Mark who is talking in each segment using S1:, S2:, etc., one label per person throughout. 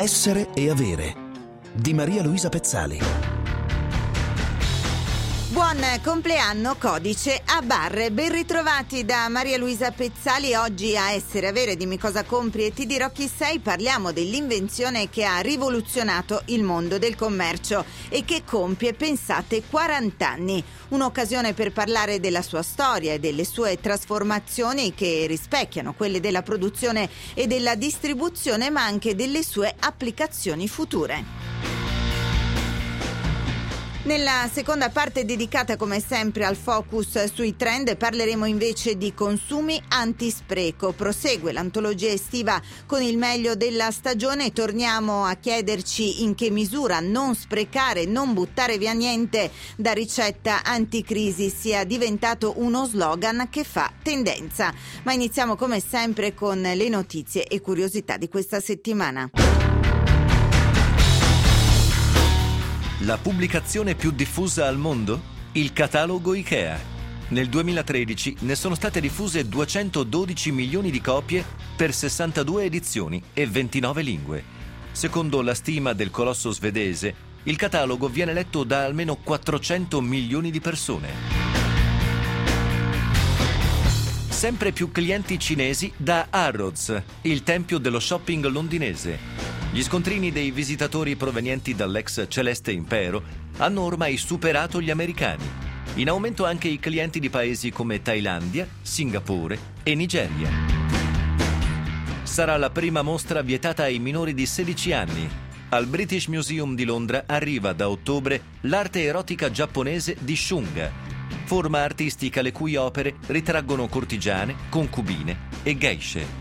S1: Essere e avere di Maria Luisa Pezzali.
S2: Buon compleanno Codice a barre, ben ritrovati da Maria Luisa Pezzali. Oggi a Essere Avere, dimmi cosa compri e ti dirò chi sei, parliamo dell'invenzione che ha rivoluzionato il mondo del commercio e che compie, pensate, 40 anni. Un'occasione per parlare della sua storia e delle sue trasformazioni che rispecchiano quelle della produzione e della distribuzione, ma anche delle sue applicazioni future. Nella seconda parte, dedicata come sempre al focus sui trend, parleremo invece di consumi antispreco. Prosegue l'antologia estiva con il meglio della stagione. Torniamo a chiederci in che misura non sprecare, non buttare via niente da ricetta anticrisi sia diventato uno slogan che fa tendenza. Ma iniziamo come sempre con le notizie e curiosità di questa settimana.
S3: La pubblicazione più diffusa al mondo? Il catalogo IKEA. Nel 2013 ne sono state diffuse 212 milioni di copie per 62 edizioni e 29 lingue. Secondo la stima del colosso svedese, il catalogo viene letto da almeno 400 milioni di persone. Sempre più clienti cinesi da Harrods, il tempio dello shopping londinese. Gli scontrini dei visitatori provenienti dall'ex Celeste Impero hanno ormai superato gli americani. In aumento anche i clienti di paesi come Thailandia, Singapore e Nigeria. Sarà la prima mostra vietata ai minori di 16 anni. Al British Museum di Londra arriva da ottobre l'arte erotica giapponese di Shunga, forma artistica le cui opere ritraggono cortigiane, concubine e geishe.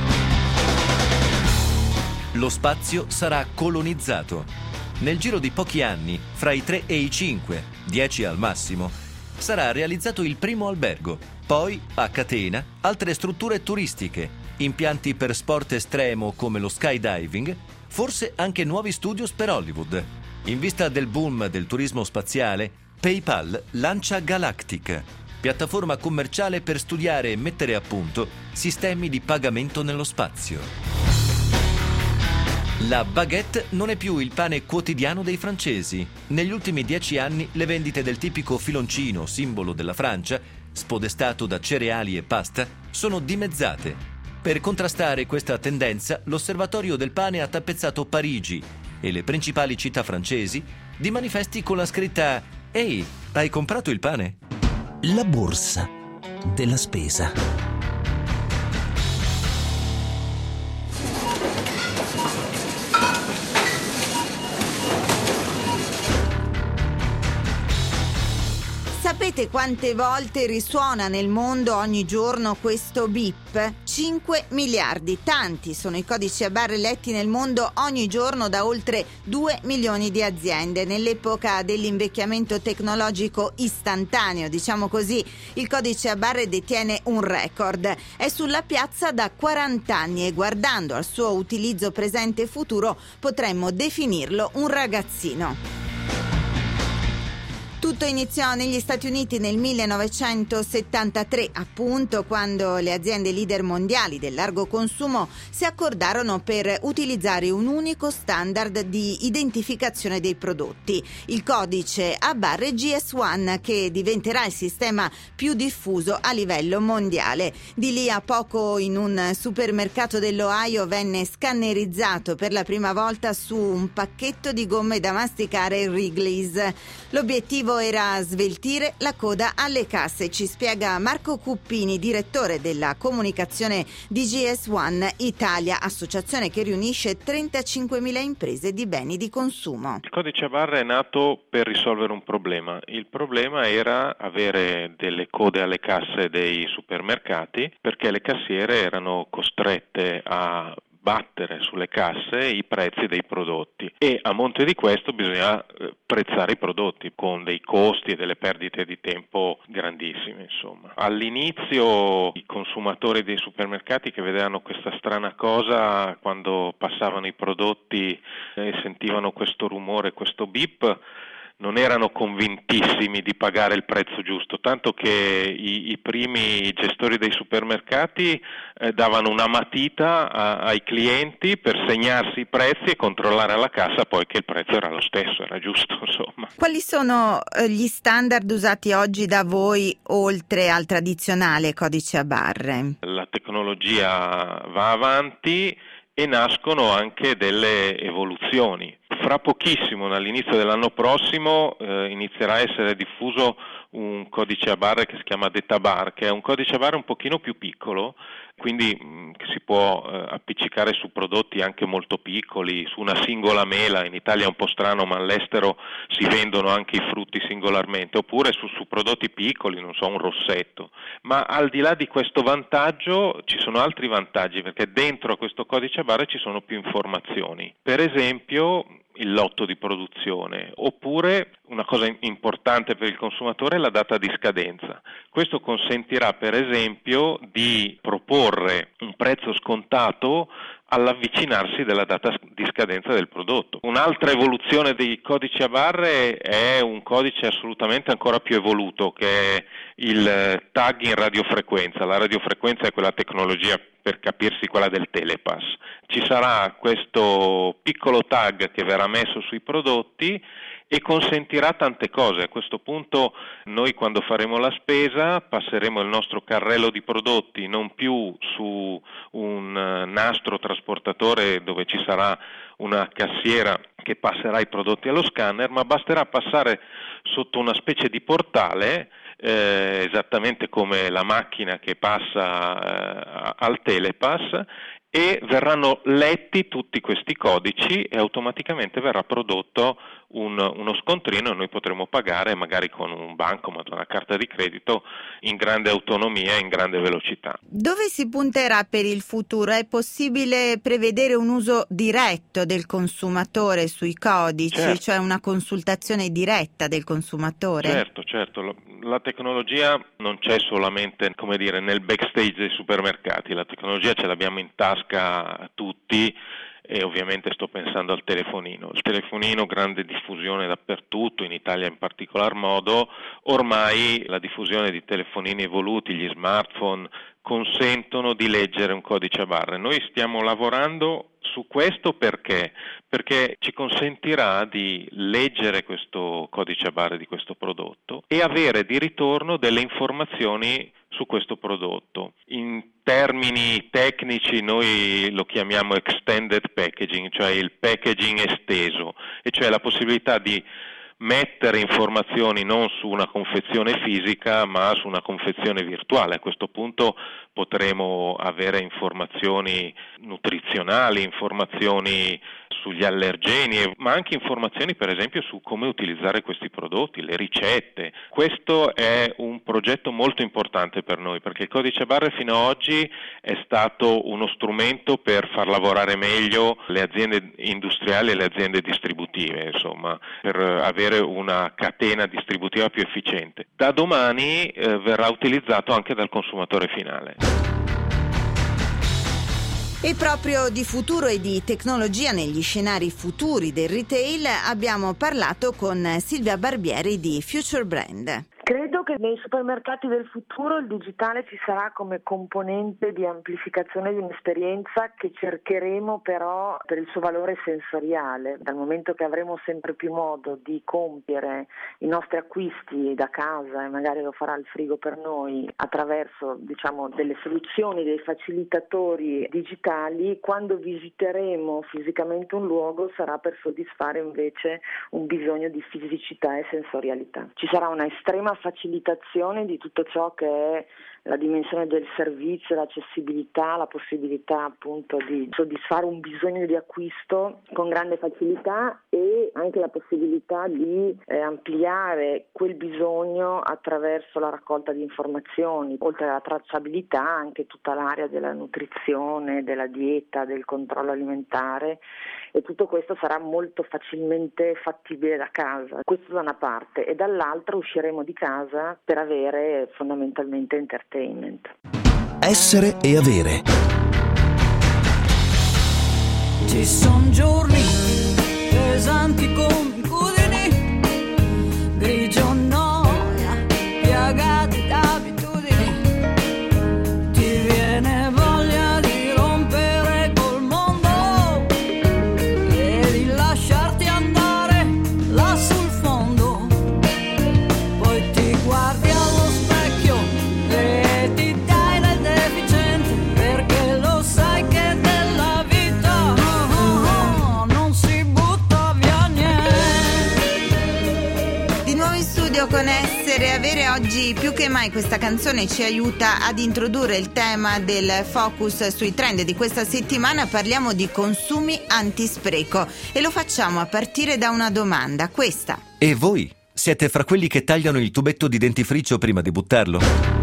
S3: Lo spazio sarà colonizzato. Nel giro di pochi anni, fra i 3 e i 5, 10 al massimo, sarà realizzato il primo albergo. Poi, a catena, altre strutture turistiche, impianti per sport estremo come lo skydiving, forse anche nuovi studios per Hollywood. In vista del boom del turismo spaziale, PayPal lancia Galactic, piattaforma commerciale per studiare e mettere a punto sistemi di pagamento nello spazio. La baguette non è più il pane quotidiano dei francesi. Negli ultimi 10 anni le vendite del tipico filoncino, simbolo della Francia, spodestato da cereali e pasta, sono dimezzate. Per contrastare questa tendenza, l'Osservatorio del Pane ha tappezzato Parigi e le principali città francesi di manifesti con la scritta «Ehi, hai comprato il pane?»
S1: La borsa della spesa.
S2: Sapete quante volte risuona nel mondo ogni giorno questo bip? 5 miliardi. Tanti sono i codici a barre letti nel mondo ogni giorno da oltre 2 milioni di aziende. Nell'epoca dell'invecchiamento tecnologico istantaneo, diciamo così, il codice a barre detiene un record. È sulla piazza da 40 anni e guardando al suo utilizzo presente e futuro potremmo definirlo un ragazzino. Tutto iniziò negli Stati Uniti nel 1973, appunto, quando le aziende leader mondiali del largo consumo si accordarono per utilizzare un unico standard di identificazione dei prodotti, il codice a barre GS1, che diventerà il sistema più diffuso a livello mondiale. Di lì a poco in un supermercato dell'Ohio venne scannerizzato per la prima volta su un pacchetto di gomme da masticare Wrigley's. L'obiettivo era sveltire la coda alle casse, ci spiega Marco Cuppini, direttore della comunicazione di GS1 Italia, associazione che riunisce 35.000 imprese di beni di consumo.
S4: Il codice a barre è nato per risolvere un problema. Il problema era avere delle code alle casse dei supermercati perché le cassiere erano costrette a battere sulle casse i prezzi dei prodotti e a monte di questo bisogna prezzare i prodotti con dei costi e delle perdite di tempo grandissime, insomma. All'inizio i consumatori dei supermercati che vedevano questa strana cosa quando passavano i prodotti e sentivano questo rumore, questo beep, non erano convintissimi di pagare il prezzo giusto, tanto che i primi gestori dei supermercati davano una matita ai clienti per segnarsi i prezzi e controllare alla cassa poi che il prezzo era lo stesso, era giusto, insomma.
S2: Quali sono gli standard usati oggi da voi oltre al tradizionale codice a barre?
S4: La tecnologia va avanti e nascono anche delle evoluzioni. Fra pochissimo, all'inizio dell'anno prossimo, inizierà a essere diffuso un codice a barre che si chiama Databar, che è un codice a barre un pochino più piccolo, quindi che si può appiccicare su prodotti anche molto piccoli, su una singola mela. In Italia è un po' strano, ma all'estero si vendono anche i frutti singolarmente, oppure su prodotti piccoli, non so, un rossetto. Ma al di là di questo vantaggio ci sono altri vantaggi, perché dentro a questo codice a barre ci sono più informazioni. Per esempio il lotto di produzione, oppure una cosa importante per il consumatore è la data di scadenza. Questo consentirà per esempio di proporre un prezzo scontato all'avvicinarsi della data di scadenza del prodotto. Un'altra evoluzione dei codici a barre è un codice assolutamente ancora più evoluto, che è il tag in radiofrequenza. La radiofrequenza è quella tecnologia, per capirsi, quella del telepass. Ci sarà questo piccolo tag che verrà messo sui prodotti e consentirà tante cose. A questo punto noi, quando faremo la spesa, passeremo il nostro carrello di prodotti non più su un nastro trasportatore dove ci sarà una cassiera che passerà i prodotti allo scanner, ma basterà passare sotto una specie di portale, esattamente come la macchina che passa al telepass, e verranno letti tutti questi codici e automaticamente verrà prodotto uno scontrino e noi potremo pagare magari con un bancomat, una carta di credito, in grande autonomia e in grande velocità.
S2: Dove si punterà per il futuro? È possibile prevedere un uso diretto del consumatore sui codici,
S4: certo,
S2: cioè una consultazione diretta del consumatore?
S4: Certo. La tecnologia non c'è solamente, come dire, nel backstage dei supermercati, la tecnologia ce l'abbiamo in tasca tutti. E ovviamente sto pensando al telefonino. Il telefonino, grande diffusione dappertutto, in Italia in particolar modo. Ormai la diffusione di telefonini evoluti, gli smartphone, consentono di leggere un codice a barre. Noi stiamo lavorando su questo perché ci consentirà di leggere questo codice a barre di questo prodotto e avere di ritorno delle informazioni su questo prodotto. In termini tecnici noi lo chiamiamo extended packaging, cioè il packaging esteso, e cioè la possibilità di mettere informazioni non su una confezione fisica ma su una confezione virtuale. A questo punto potremo avere informazioni nutrizionali, informazioni sugli allergeni, ma anche informazioni per esempio su come utilizzare questi prodotti, le ricette. Questo è un progetto molto importante per noi, perché il codice a barre fino ad oggi è stato uno strumento per far lavorare meglio le aziende industriali e le aziende distributive, insomma, per avere una catena distributiva più efficiente. Da domani verrà utilizzato anche dal consumatore finale.
S2: E proprio di futuro e di tecnologia negli scenari futuri del retail abbiamo parlato con Silvia Barbieri di Future Brand.
S5: Credo che nei supermercati del futuro il digitale ci sarà come componente di amplificazione di un'esperienza che cercheremo però per il suo valore sensoriale, dal momento che avremo sempre più modo di compiere i nostri acquisti da casa e magari lo farà il frigo per noi attraverso delle soluzioni, dei facilitatori digitali. Quando visiteremo fisicamente un luogo sarà per soddisfare invece un bisogno di fisicità e sensorialità. Ci sarà una estrema facilitazione di tutto ciò che è la dimensione del servizio, l'accessibilità, la possibilità appunto di soddisfare un bisogno di acquisto con grande facilità e anche la possibilità di ampliare quel bisogno attraverso la raccolta di informazioni, oltre alla tracciabilità anche tutta l'area della nutrizione, della dieta, del controllo alimentare, e tutto questo sarà molto facilmente fattibile da casa. Questo da una parte, e dall'altra usciremo di casa per avere fondamentalmente entertainment.
S1: Essere e avere.
S6: Ci son giorni pesanti come cudini,
S2: oggi più che mai questa canzone ci aiuta ad introdurre il tema del focus sui trend di questa settimana. Parliamo di consumi antispreco e lo facciamo a partire da una domanda, questa.
S3: E voi? Siete fra quelli che tagliano il tubetto di dentifricio prima di buttarlo?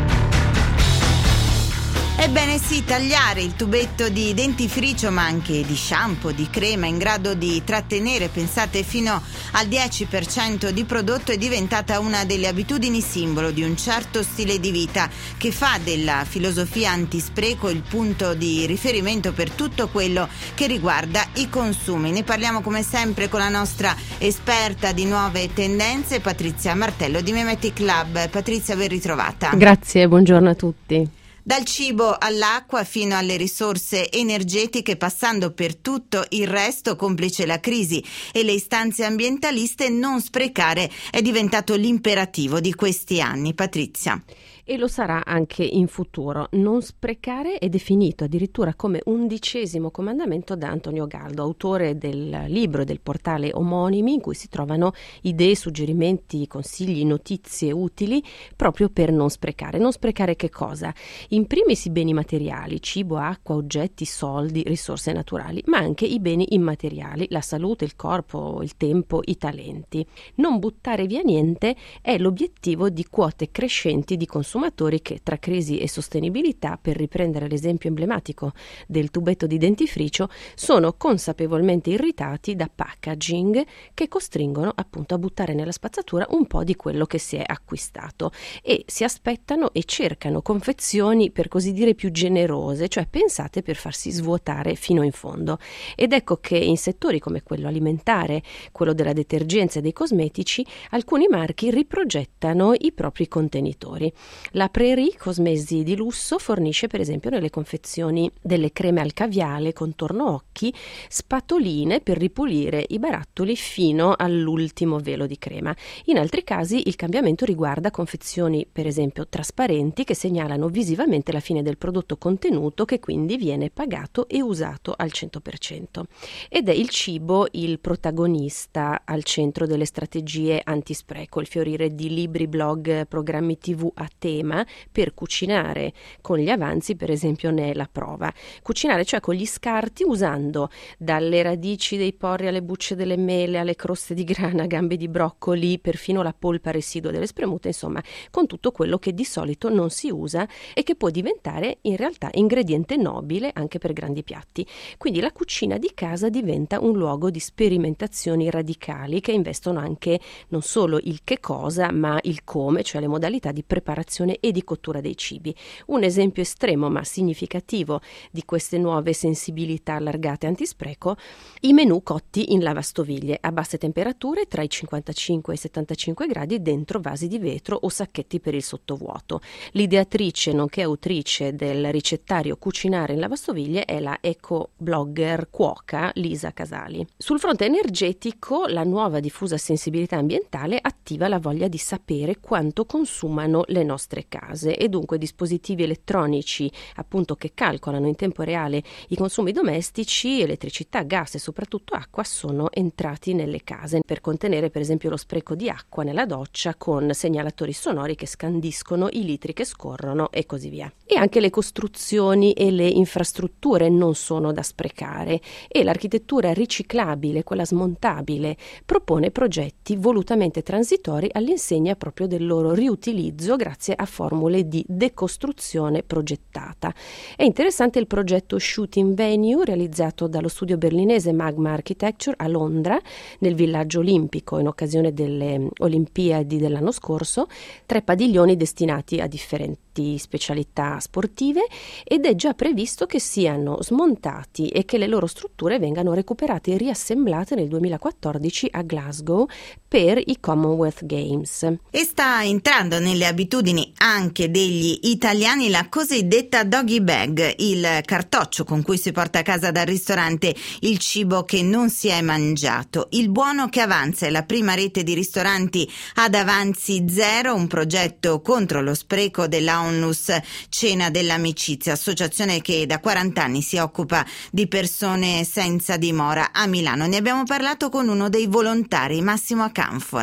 S2: Ebbene sì, tagliare il tubetto di dentifricio, ma anche di shampoo, di crema, in grado di trattenere, pensate, fino al 10% di prodotto, è diventata una delle abitudini simbolo di un certo stile di vita che fa della filosofia antispreco il punto di riferimento per tutto quello che riguarda i consumi. Ne parliamo come sempre con la nostra esperta di nuove tendenze, Patrizia Martello di Memetic Lab. Patrizia, ben ritrovata.
S6: Grazie, buongiorno a tutti.
S2: Dal cibo all'acqua fino alle risorse energetiche, passando per tutto il resto, complice la crisi e le istanze ambientaliste, non sprecare è diventato l'imperativo di questi anni. Patrizia.
S6: E lo sarà anche in futuro. Non sprecare è definito addirittura come 11° comandamento da Antonio Galdo, autore del libro e del portale omonimi, in cui si trovano idee, suggerimenti, consigli, notizie utili proprio per non sprecare. Non sprecare che cosa? In primis i beni materiali, cibo, acqua, oggetti, soldi, risorse naturali, ma anche i beni immateriali, la salute, il corpo, il tempo, i talenti. Non buttare via niente è l'obiettivo di quote crescenti di consumatori che, tra crisi e sostenibilità, per riprendere l'esempio emblematico del tubetto di dentifricio, sono consapevolmente irritati da packaging che costringono appunto a buttare nella spazzatura un po' di quello che si è acquistato e si aspettano e cercano confezioni per così dire più generose, cioè pensate per farsi svuotare fino in fondo. Ed ecco che in settori come quello alimentare, quello della detergenza e dei cosmetici, alcuni marchi riprogettano i propri contenitori. La Prairie, cosmesi di lusso, fornisce per esempio nelle confezioni delle creme al caviale, contorno occhi, spatoline per ripulire i barattoli fino all'ultimo velo di crema. In altri casi il cambiamento riguarda confezioni per esempio trasparenti che segnalano visivamente la fine del prodotto contenuto, che quindi viene pagato e usato al 100%. Ed è il cibo il protagonista al centro delle strategie antispreco, il fiorire di libri, blog, programmi TV a tema per cucinare con gli avanzi, per esempio, ne è la prova. Cucinare cioè con gli scarti, usando dalle radici dei porri alle bucce delle mele, alle croste di grana, gambe di broccoli, perfino la polpa residua delle spremute, insomma, con tutto quello che di solito non si usa e che può diventare in realtà ingrediente nobile anche per grandi piatti. Quindi la cucina di casa diventa un luogo di sperimentazioni radicali che investono anche non solo il che cosa, ma il come, cioè le modalità di preparazione e di cottura dei cibi. Un esempio estremo ma significativo di queste nuove sensibilità allargate antispreco: i menù cotti in lavastoviglie a basse temperature tra i 55 e i 75 gradi dentro vasi di vetro o sacchetti per il sottovuoto. L'ideatrice nonché autrice del ricettario Cucinare in lavastoviglie è la eco-blogger cuoca Lisa Casali. Sul fronte energetico, la nuova diffusa sensibilità ambientale attiva la voglia di sapere quanto consumano le nostre case, e dunque dispositivi elettronici appunto che calcolano in tempo reale i consumi domestici, elettricità, gas e soprattutto acqua sono entrati nelle case per contenere per esempio lo spreco di acqua nella doccia, con segnalatori sonori che scandiscono i litri che scorrono e così via. E anche le costruzioni e le infrastrutture non sono da sprecare, e l'architettura riciclabile, quella smontabile, propone progetti volutamente transitori all'insegna proprio del loro riutilizzo grazie a formule di decostruzione progettata. È interessante il progetto Shooting Venue realizzato dallo studio berlinese Magma Architecture a Londra, nel villaggio olimpico, in occasione delle Olimpiadi dell'anno scorso, 3 padiglioni destinati a differenti specialità sportive, ed è già previsto che siano smontati e che le loro strutture vengano recuperate e riassemblate nel 2014 a Glasgow per i Commonwealth Games.
S2: E sta entrando nelle abitudini anche degli italiani la cosiddetta doggy bag, il cartoccio con cui si porta a casa dal ristorante il cibo che non si è mangiato. Il buono che avanza è la prima rete di ristoranti ad avanzi zero, un progetto contro lo spreco della Onlus Cena dell'Amicizia, associazione che da 40 anni si occupa di persone senza dimora a Milano. Ne abbiamo parlato con uno dei volontari, Massimo Acanfora.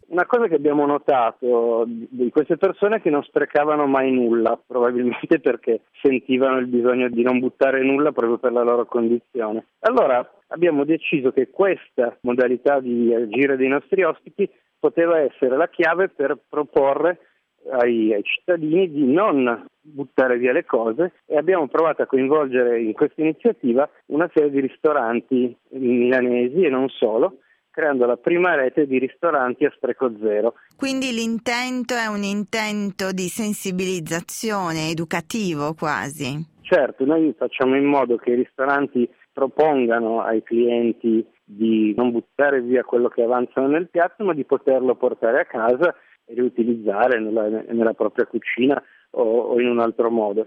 S7: Una cosa che abbiamo notato di queste persone è che non sprecavano mai nulla, probabilmente perché sentivano il bisogno di non buttare nulla proprio per la loro condizione. Allora abbiamo deciso che questa modalità di agire dei nostri ospiti poteva essere la chiave per proporre ai cittadini di non buttare via le cose, e abbiamo provato a coinvolgere in questa iniziativa una serie di ristoranti milanesi e non solo, creando la prima rete di ristoranti a spreco zero.
S2: Quindi l'intento è un intento di sensibilizzazione, educativo quasi.
S7: Certo, noi facciamo in modo che i ristoranti propongano ai clienti di non buttare via quello che avanzano nel piatto, ma di poterlo portare a casa e riutilizzare nella propria cucina o in un altro modo.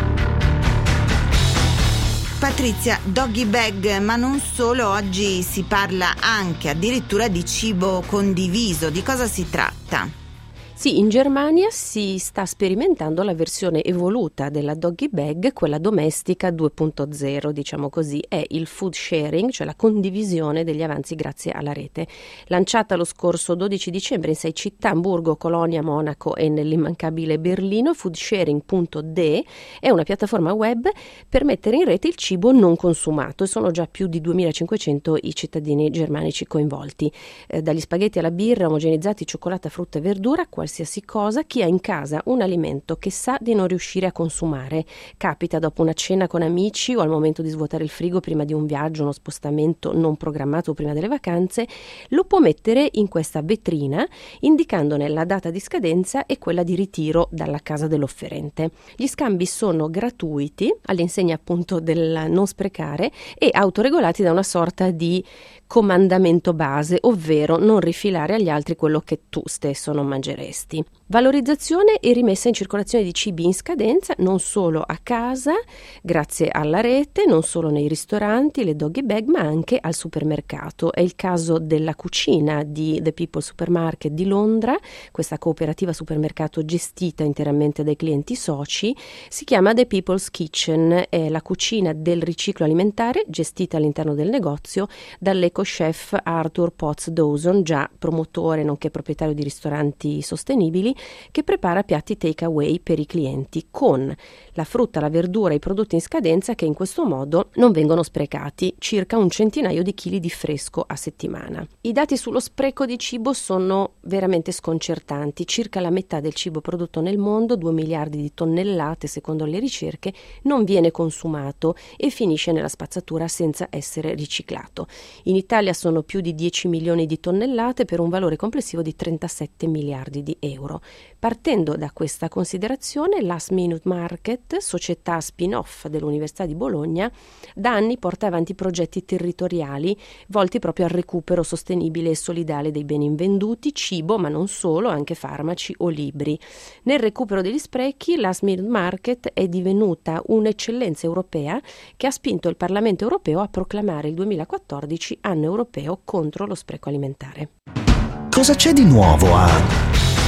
S2: Patrizia, doggy bag, ma non solo, oggi si parla anche addirittura di cibo condiviso. Di cosa si tratta?
S6: Sì, in Germania si sta sperimentando la versione evoluta della doggy bag, quella domestica 2.0, diciamo così, è il food sharing, cioè la condivisione degli avanzi grazie alla rete. Lanciata lo scorso 12 dicembre in 6 città, Hamburgo, Colonia, Monaco e nell'immancabile Berlino, foodsharing.de è una piattaforma web per mettere in rete il cibo non consumato, e sono già più di 2.500 i cittadini germanici coinvolti. Dagli spaghetti alla birra, omogenizzati, cioccolata, frutta e verdura, qualsiasi cosa, chi ha in casa un alimento che sa di non riuscire a consumare, capita dopo una cena con amici o al momento di svuotare il frigo prima di un viaggio, uno spostamento non programmato prima delle vacanze, lo può mettere in questa vetrina indicandone la data di scadenza e quella di ritiro dalla casa dell'offerente. Gli scambi sono gratuiti, all'insegna appunto del non sprecare, e autoregolati da una sorta di comandamento base, ovvero non rifilare agli altri quello che tu stesso non mangeresti. Valorizzazione e rimessa in circolazione di cibi in scadenza non solo a casa, grazie alla rete, non solo nei ristoranti, le doggy bag, ma anche al supermercato. È il caso della cucina di The People Supermarket di Londra, questa cooperativa supermercato gestita interamente dai clienti soci. Si chiama The People's Kitchen, è la cucina del riciclo alimentare gestita all'interno del negozio dall'eco-chef Arthur Potts Dawson, già promotore nonché proprietario di ristoranti sostenibili, che prepara piatti take away per i clienti con la frutta, la verdura e i prodotti in scadenza che in questo modo non vengono sprecati, circa 1 centinaio di chili di fresco a settimana. I dati sullo spreco di cibo sono veramente sconcertanti, circa la metà del cibo prodotto nel mondo, 2 miliardi di tonnellate secondo le ricerche, non viene consumato e finisce nella spazzatura senza essere riciclato. In Italia sono più di 10 milioni di tonnellate per un valore complessivo di 37 miliardi di euro. Partendo da questa considerazione, Last Minute Market, società spin-off dell'Università di Bologna, da anni porta avanti progetti territoriali volti proprio al recupero sostenibile e solidale dei beni invenduti, cibo, ma non solo, anche farmaci o libri. Nel recupero degli sprechi, Last Minute Market è divenuta un'eccellenza europea che ha spinto il Parlamento europeo a proclamare il 2014 anno europeo contro lo spreco alimentare.
S1: Cosa c'è di nuovo a...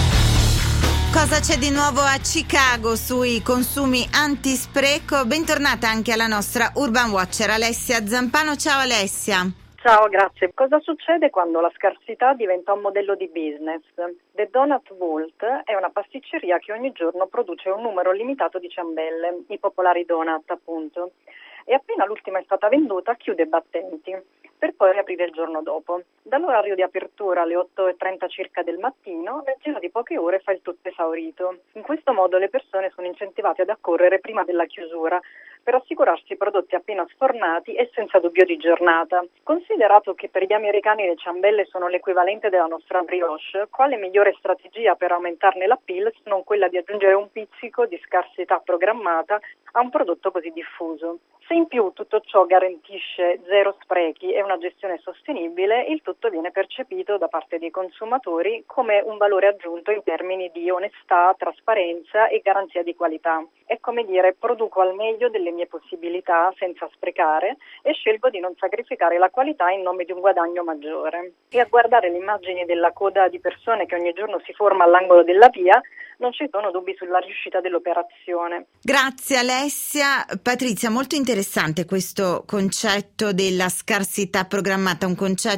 S2: Cosa c'è di nuovo a Chicago sui consumi antispreco? Bentornata anche alla nostra Urban Watcher Alessia Zampano. Ciao Alessia.
S8: Ciao, grazie. Cosa succede quando la scarsità diventa un modello di business? The Donut Vault è una pasticceria che ogni giorno produce un numero limitato di ciambelle, i popolari donut appunto, e appena l'ultima è stata venduta chiude i battenti, per poi riaprire il giorno dopo. Dall'orario di apertura alle 8:30 circa del mattino, nel giro di poche ore fa il tutto esaurito. In questo modo le persone sono incentivate ad accorrere prima della chiusura, per assicurarsi prodotti appena sfornati e senza dubbio di giornata. Considerato che per gli americani le ciambelle sono l'equivalente della nostra brioche, quale migliore strategia per aumentarne l'appeal se non quella di aggiungere un pizzico di scarsità programmata a un prodotto così diffuso? Se in più tutto ciò garantisce zero sprechi e una gestione sostenibile, il tutto viene percepito da parte dei consumatori come un valore aggiunto in termini di onestà, trasparenza e garanzia di qualità. È come dire, produco al meglio delle mie possibilità senza sprecare e scelgo di non sacrificare la qualità in nome di un guadagno maggiore. E a guardare le immagini della coda di persone che ogni giorno si forma all'angolo della via, non ci sono dubbi sulla riuscita dell'operazione.
S2: Grazie Alessia. Patrizia, molto interessante questo concetto della scarsità programmata, un concetto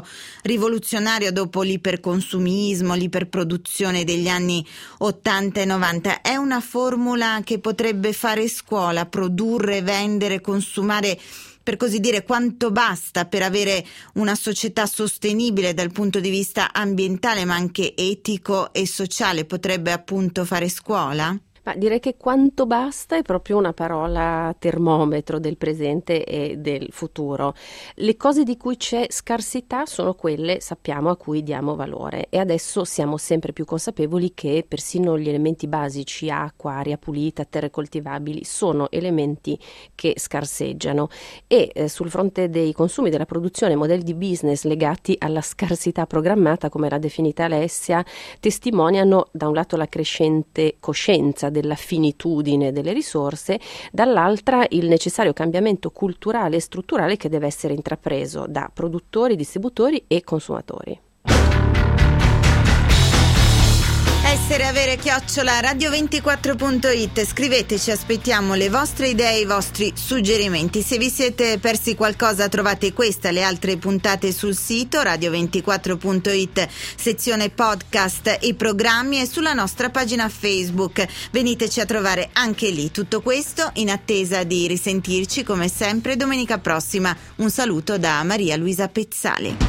S2: rivoluzionario dopo l'iperconsumismo, l'iperproduzione degli anni 80 e 90. È una formula che potrebbe fare scuola, produrre, vendere, consumare, per così dire, quanto basta per avere una società sostenibile dal punto di vista ambientale, ma anche etico e sociale. Potrebbe appunto fare scuola?
S6: Ma direi che quanto basta è proprio una parola termometro del presente e del futuro. Le cose di cui c'è scarsità sono quelle, sappiamo, a cui diamo valore, e adesso siamo sempre più consapevoli che persino gli elementi basici, acqua, aria pulita, terre coltivabili, sono elementi che scarseggiano, e sul fronte dei consumi, della produzione, modelli di business legati alla scarsità programmata, come l'ha definita Alessia, testimoniano da un lato la crescente coscienza della finitudine delle risorse, dall'altra il necessario cambiamento culturale e strutturale che deve essere intrapreso da produttori, distributori e consumatori.
S2: Radio24.it, scriveteci, aspettiamo le vostre idee, i vostri suggerimenti. Se vi siete persi qualcosa, trovate questa e le altre puntate sul sito radio24.it, sezione podcast e programmi, e sulla nostra pagina Facebook. Veniteci a trovare anche lì. Tutto questo in attesa di risentirci come sempre domenica prossima. Un saluto da Maria Luisa Pezzali.